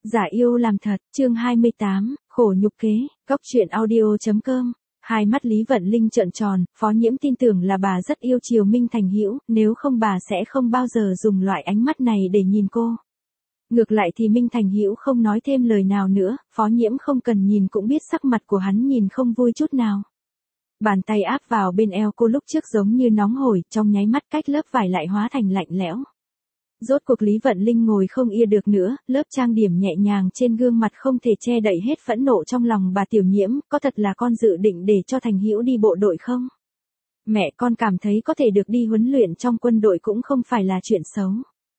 Giả yêu làm thật, chương 28, khổ nhục kế, góc truyện audio.com. Hai mắt Lý Vận Linh trợn tròn, Phó Nhiễm tin tưởng là bà rất yêu chiều Minh Thành Hữu, nếu không bà sẽ không bao giờ dùng loại ánh mắt này để nhìn cô. Ngược lại thì Minh Thành Hữu không nói thêm lời nào nữa, Phó Nhiễm không cần nhìn cũng biết sắc mặt của hắn nhìn không vui chút nào. Bàn tay áp vào bên eo cô lúc trước giống như nóng hổi, trong nháy mắt cách lớp vải lại hóa thành lạnh lẽo. Rốt cuộc Lý Vận Linh ngồi không yên được nữa, lớp trang điểm nhẹ nhàng trên gương mặt không thể che đậy hết phẫn nộ trong lòng bà Tiểu Nhiễm, có thật là con dự định để cho Thành Hữu đi bộ đội không? Mẹ con cảm thấy có thể được đi huấn luyện trong quân đội cũng không phải là chuyện xấu.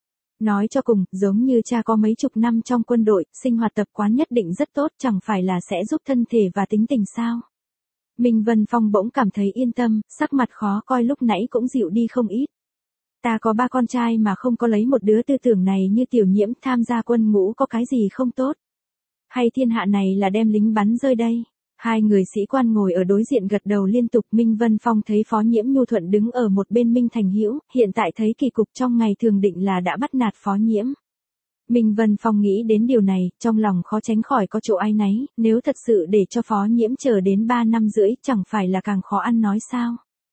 Nói cho cùng, giống như cha có mấy chục năm trong quân đội, sinh hoạt tập quán nhất định rất tốt, chẳng phải là sẽ giúp thân thể và tính tình sao? Minh Vân Phong bỗng cảm thấy yên tâm, sắc mặt khó coi lúc nãy cũng dịu đi không ít. Ta có 3 con trai mà không có lấy một đứa tư tưởng này như Tiểu Nhiễm tham gia quân ngũ có cái gì không tốt. Hay thiên hạ này là đem lính bắn rơi đây. Hai người sĩ quan ngồi ở đối diện gật đầu liên tục. Minh Vân Phong thấy Phó Nhiễm nhu thuận đứng ở một bên Minh Thành Hữu, hiện tại thấy kỳ cục trong ngày thường định là đã bắt nạt Phó Nhiễm. Minh Vân Phong nghĩ đến điều này, trong lòng khó tránh khỏi có chỗ áy náy, nếu thật sự để cho Phó Nhiễm chờ đến 3 năm rưỡi chẳng phải là càng khó ăn nói sao.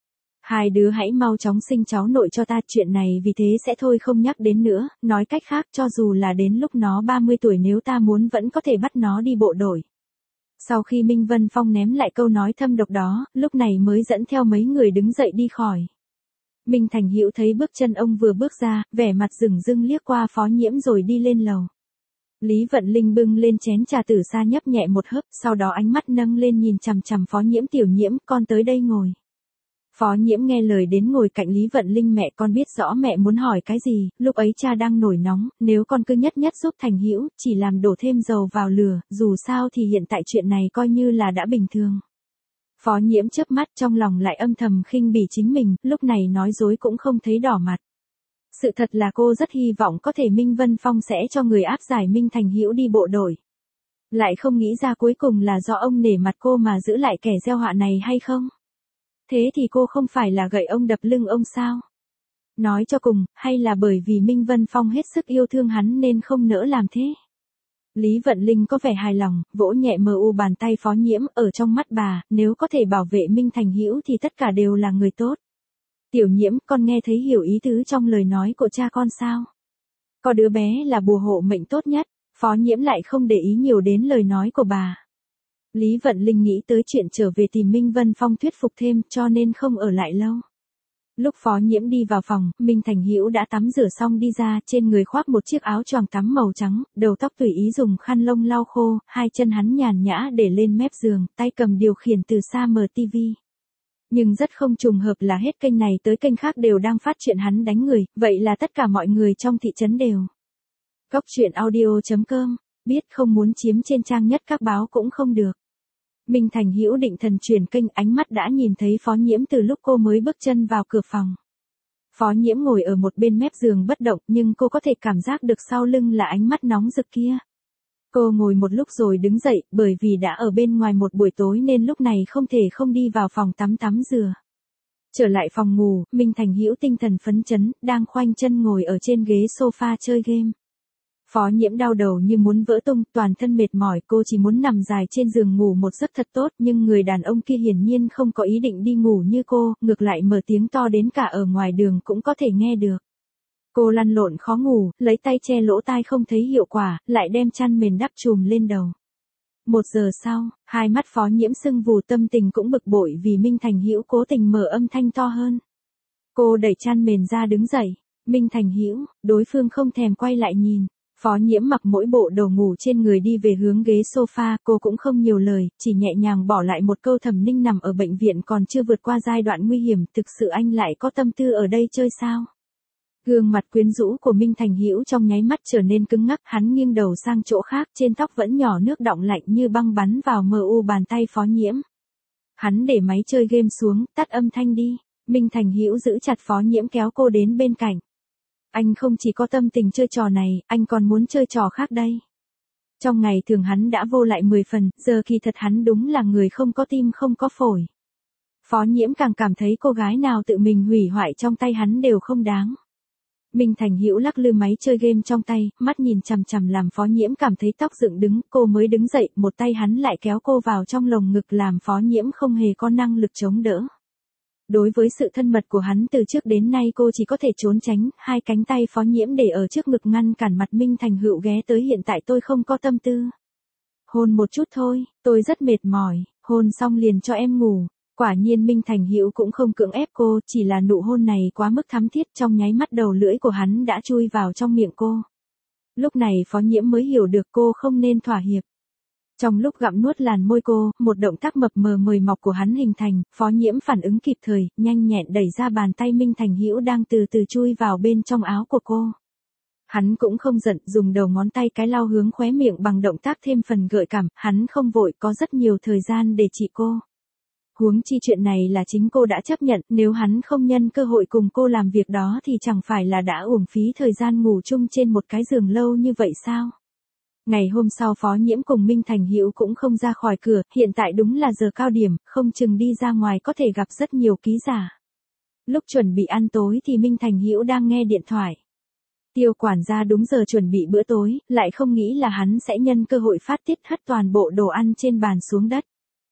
Hai đứa hãy mau chóng sinh cháu nội cho ta, chuyện này vì thế sẽ thôi không nhắc đến nữa, nói cách khác cho dù là đến lúc nó 30 tuổi nếu ta muốn vẫn có thể bắt nó đi bộ đội. Sau khi Minh Vân Phong ném lại câu nói thâm độc đó, lúc này mới dẫn theo mấy người đứng dậy đi khỏi. Minh Thành Hữu thấy bước chân ông vừa bước ra, vẻ mặt rừng rưng liếc qua Phó Nhiễm rồi đi lên lầu. Lý Vận Linh bưng lên chén trà từ xa nhấp nhẹ một hớp, sau đó ánh mắt nâng lên nhìn chằm chằm Phó Nhiễm. Tiểu Nhiễm, con tới đây ngồi. Phó Nhiễm nghe lời đến ngồi cạnh Lý Vận Linh. Mẹ con biết rõ mẹ muốn hỏi cái gì, lúc ấy cha đang nổi nóng, nếu con cứ nhất nhất giúp Thành Hữu, chỉ làm đổ thêm dầu vào lửa, dù sao thì hiện tại chuyện này coi như là đã bình thường. Phó Nhiễm chớp mắt trong lòng lại âm thầm khinh bỉ chính mình, lúc này nói dối cũng không thấy đỏ mặt. Sự thật là cô rất hy vọng có thể Minh Vân Phong sẽ cho người áp giải Minh Thành Hữu đi bộ đội. Lại không nghĩ ra cuối cùng là do ông nể mặt cô mà giữ lại kẻ gieo họa này hay không? Thế thì cô không phải là gậy ông đập lưng ông sao? Nói cho cùng, hay là bởi vì Minh Vân Phong hết sức yêu thương hắn nên không nỡ làm thế? Lý Vận Linh có vẻ hài lòng, vỗ nhẹ mờ u bàn tay Phó Nhiễm. Ở trong mắt bà, nếu có thể bảo vệ Minh Thành Hữu thì tất cả đều là người tốt. Tiểu Nhiễm, con nghe thấy hiểu ý tứ trong lời nói của cha con sao? Có đứa bé là bùa hộ mệnh tốt nhất. Phó Nhiễm lại không để ý nhiều đến lời nói của bà. Lý Vận Linh nghĩ tới chuyện trở về tìm Minh Vân Phong thuyết phục thêm cho nên không ở lại lâu. Lúc Phó Nhiễm đi vào phòng, Minh Thành Hữu đã tắm rửa xong đi ra, trên người khoác một chiếc áo choàng tắm màu trắng, đầu tóc tùy ý dùng khăn lông lau khô, hai chân hắn nhàn nhã để lên mép giường, tay cầm điều khiển từ xa mở tivi. Nhưng rất không trùng hợp là hết kênh này tới kênh khác đều đang phát chuyện hắn đánh người, vậy là tất cả mọi người trong thị trấn đều. Góc truyện audio.com, biết không muốn chiếm trên trang nhất các báo cũng không được. Minh Thành Hữu định thần chuyển kênh, ánh mắt đã nhìn thấy Phó Nhiễm từ lúc cô mới bước chân vào cửa phòng. Phó Nhiễm ngồi ở một bên mép giường bất động nhưng cô có thể cảm giác được sau lưng là ánh mắt nóng rực kia. Cô ngồi một lúc rồi đứng dậy, bởi vì đã ở bên ngoài một buổi tối nên lúc này không thể không đi vào phòng tắm rửa. Trở lại phòng ngủ, Minh Thành Hữu tinh thần phấn chấn, đang khoanh chân ngồi ở trên ghế sofa chơi game. Phó Nhiễm đau đầu như muốn vỡ tung, toàn thân mệt mỏi, cô chỉ muốn nằm dài trên giường ngủ một giấc thật tốt, nhưng người đàn ông kia hiển nhiên không có ý định đi ngủ như cô, ngược lại mở tiếng to đến cả ở ngoài đường cũng có thể nghe được. Cô lăn lộn khó ngủ, lấy tay che lỗ tai không thấy hiệu quả, lại đem chăn mền đắp trùm lên đầu. 1 giờ sau, hai mắt Phó Nhiễm sưng vù, tâm tình cũng bực bội vì Minh Thành Hữu cố tình mở âm thanh to hơn. Cô đẩy chăn mền ra đứng dậy. Minh Thành Hữu, đối phương không thèm quay lại nhìn. Phó Nhiễm mặc mỗi bộ đồ ngủ trên người đi về hướng ghế sofa, cô cũng không nhiều lời, chỉ nhẹ nhàng bỏ lại một câu Thẩm Ninh nằm ở bệnh viện còn chưa vượt qua giai đoạn nguy hiểm, thực sự anh lại có tâm tư ở đây chơi sao? Gương mặt quyến rũ của Minh Thành Hữu trong nháy mắt trở nên cứng ngắc, hắn nghiêng đầu sang chỗ khác, trên tóc vẫn nhỏ nước đọng lạnh như băng bắn vào mờ u bàn tay Phó Nhiễm. Hắn để máy chơi game xuống, tắt âm thanh đi. Minh Thành Hữu giữ chặt Phó Nhiễm kéo cô đến bên cạnh. Anh không chỉ có tâm tình chơi trò này, anh còn muốn chơi trò khác đây. Trong ngày thường hắn đã vô lại 10 phần, giờ kỳ thật hắn đúng là người không có tim không có phổi. Phó Nhiễm càng cảm thấy cô gái nào tự mình hủy hoại trong tay hắn đều không đáng. Minh Thành Hữu lắc lư máy chơi game trong tay, mắt nhìn chằm chằm làm Phó Nhiễm cảm thấy tóc dựng đứng, cô mới đứng dậy, một tay hắn lại kéo cô vào trong lồng ngực làm Phó Nhiễm không hề có năng lực chống đỡ. Đối với sự thân mật của hắn từ trước đến nay cô chỉ có thể trốn tránh, hai cánh tay Phó Nhiễm để ở trước ngực ngăn cản mặt Minh Thành Hữu ghé tới, hiện tại tôi không có tâm tư. Hôn một chút thôi, tôi rất mệt mỏi, hôn xong liền cho em ngủ. Quả nhiên Minh Thành Hữu cũng không cưỡng ép cô, chỉ là nụ hôn này quá mức thắm thiết, trong nháy mắt đầu lưỡi của hắn đã chui vào trong miệng cô. Lúc này Phó Nhiễm mới hiểu được cô không nên thỏa hiệp. Trong lúc gặm nuốt làn môi cô, một động tác mập mờ mời mọc của hắn hình thành, Phó Nhiễm phản ứng kịp thời, nhanh nhẹn đẩy ra bàn tay Minh Thành Hữu đang từ từ chui vào bên trong áo của cô. Hắn cũng không giận, dùng đầu ngón tay cái lau hướng khóe miệng bằng động tác thêm phần gợi cảm, hắn không vội, có rất nhiều thời gian để trị cô. Huống chi chuyện này là chính cô đã chấp nhận, nếu hắn không nhân cơ hội cùng cô làm việc đó thì chẳng phải là đã uổng phí thời gian ngủ chung trên một cái giường lâu như vậy sao? Ngày hôm sau Phó Nhiễm cùng Minh Thành Hữu cũng không ra khỏi cửa, hiện tại đúng là giờ cao điểm, không chừng đi ra ngoài có thể gặp rất nhiều ký giả. Lúc chuẩn bị ăn tối thì Minh Thành Hữu đang nghe điện thoại. Tiêu quản gia đúng giờ chuẩn bị bữa tối, lại không nghĩ là hắn sẽ nhân cơ hội phát tiết hất toàn bộ đồ ăn trên bàn xuống đất.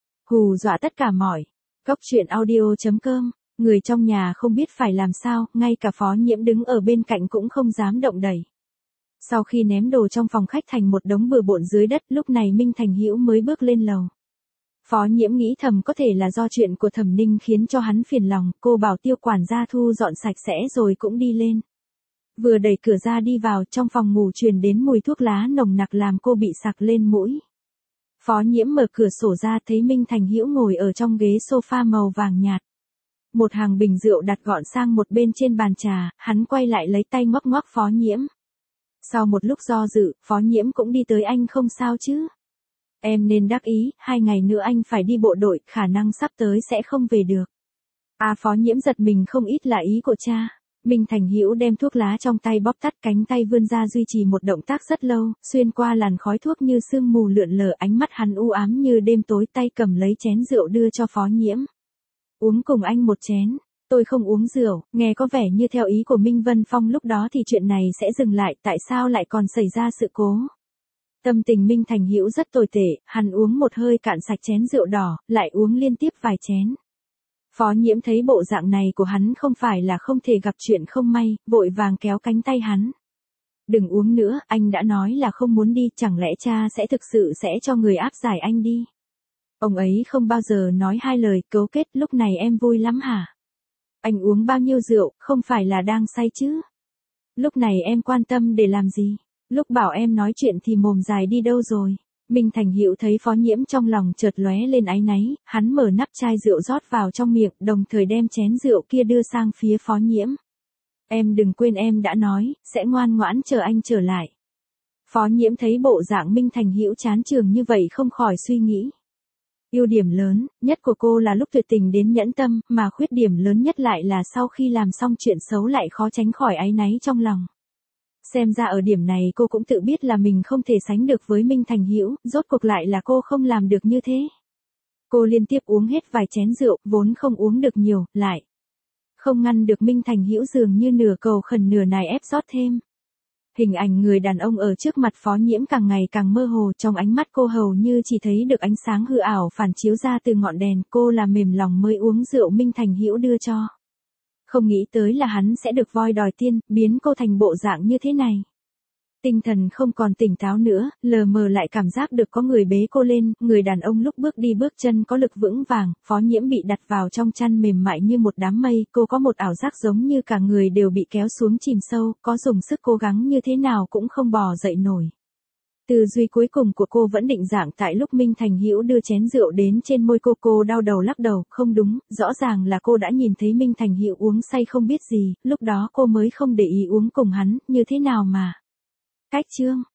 Hù dọa tất cả mọi. Góc truyện audio.com, người trong nhà không biết phải làm sao, ngay cả Phó Nhiễm đứng ở bên cạnh cũng không dám động đẩy. Sau khi ném đồ trong phòng khách thành một đống bừa bộn dưới đất, lúc này Minh Thành Hữu mới bước lên lầu. Phó Nhiễm nghĩ thầm có thể là do chuyện của Thẩm Ninh khiến cho hắn phiền lòng, cô bảo Tiêu quản gia thu dọn sạch sẽ rồi cũng đi lên. Vừa đẩy cửa ra đi vào, trong phòng ngủ truyền đến mùi thuốc lá nồng nặc làm cô bị sặc lên mũi. Phó Nhiễm mở cửa sổ ra thấy Minh Thành Hữu ngồi ở trong ghế sofa màu vàng nhạt. Một hàng bình rượu đặt gọn sang một bên trên bàn trà, hắn quay lại lấy tay ngoắc ngoắc Phó Nhiễm. Sau một lúc do dự, Phó Nhiễm cũng đi tới, anh không sao chứ? Em nên đắc ý, 2 ngày nữa anh phải đi bộ đội, khả năng sắp tới sẽ không về được. Phó Nhiễm giật mình, không ít là ý của cha. Minh Thành Hữu đem thuốc lá trong tay bóp tắt, cánh tay vươn ra duy trì một động tác rất lâu, xuyên qua làn khói thuốc như sương mù lượn lờ, ánh mắt hắn u ám như đêm tối, tay cầm lấy chén rượu đưa cho Phó Nhiễm. Uống cùng anh một chén. Tôi không uống rượu, nghe có vẻ như theo ý của Minh Vân Phong lúc đó thì chuyện này sẽ dừng lại, tại sao lại còn xảy ra sự cố? Tâm tình Minh Thành Hữu rất tồi tệ, hắn uống một hơi cạn sạch chén rượu đỏ, lại uống liên tiếp vài chén. Phó Nhiễm thấy bộ dạng này của hắn không phải là không thể gặp chuyện không may, vội vàng kéo cánh tay hắn. Đừng uống nữa, anh đã nói là không muốn đi, chẳng lẽ cha sẽ thực sự sẽ cho người áp giải anh đi? Ông ấy không bao giờ nói hai lời cấu kết, lúc này em vui lắm hả? Anh uống bao nhiêu rượu, không phải là đang say chứ? Lúc này em quan tâm để làm gì? Lúc bảo em nói chuyện thì mồm dài đi đâu rồi? Minh Thành Hữu thấy Phó Nhiễm trong lòng chợt lóe lên áy náy, hắn mở nắp chai rượu rót vào trong miệng, đồng thời đem chén rượu kia đưa sang phía Phó Nhiễm. Em đừng quên em đã nói, sẽ ngoan ngoãn chờ anh trở lại. Phó Nhiễm thấy bộ dạng Minh Thành Hữu chán chường như vậy không khỏi suy nghĩ. Ưu điểm lớn nhất của cô là lúc tuyệt tình đến nhẫn tâm, mà khuyết điểm lớn nhất lại là sau khi làm xong chuyện xấu lại khó tránh khỏi áy náy trong lòng. Xem ra ở điểm này cô cũng tự biết là mình không thể sánh được với Minh Thành Hữu, rốt cuộc lại là cô không làm được như thế. Cô liên tiếp uống hết vài chén rượu, vốn không uống được nhiều, lại không ngăn được Minh Thành Hữu dường như nửa cầu khẩn nửa nài ép rót thêm. Hình ảnh người đàn ông ở trước mặt Phó Nhiễm càng ngày càng mơ hồ, trong ánh mắt cô hầu như chỉ thấy được ánh sáng hư ảo phản chiếu ra từ ngọn đèn, cô là mềm lòng mới uống rượu Minh Thành Hữu đưa cho. Không nghĩ tới là hắn sẽ được voi đòi tiên, biến cô thành bộ dạng như thế này. Tinh thần không còn tỉnh táo nữa, lờ mờ lại cảm giác được có người bế cô lên, người đàn ông lúc bước đi bước chân có lực vững vàng, Phó Nhiễm bị đặt vào trong chăn mềm mại như một đám mây, cô có một ảo giác giống như cả người đều bị kéo xuống chìm sâu, có dùng sức cố gắng như thế nào cũng không bò dậy nổi. Tư duy cuối cùng của cô vẫn định dạng tại lúc Minh Thành Hữu đưa chén rượu đến trên môi cô đau đầu lắc đầu, không đúng, rõ ràng là cô đã nhìn thấy Minh Thành Hữu uống say không biết gì, lúc đó cô mới không để ý uống cùng hắn, như thế nào mà. Cách chương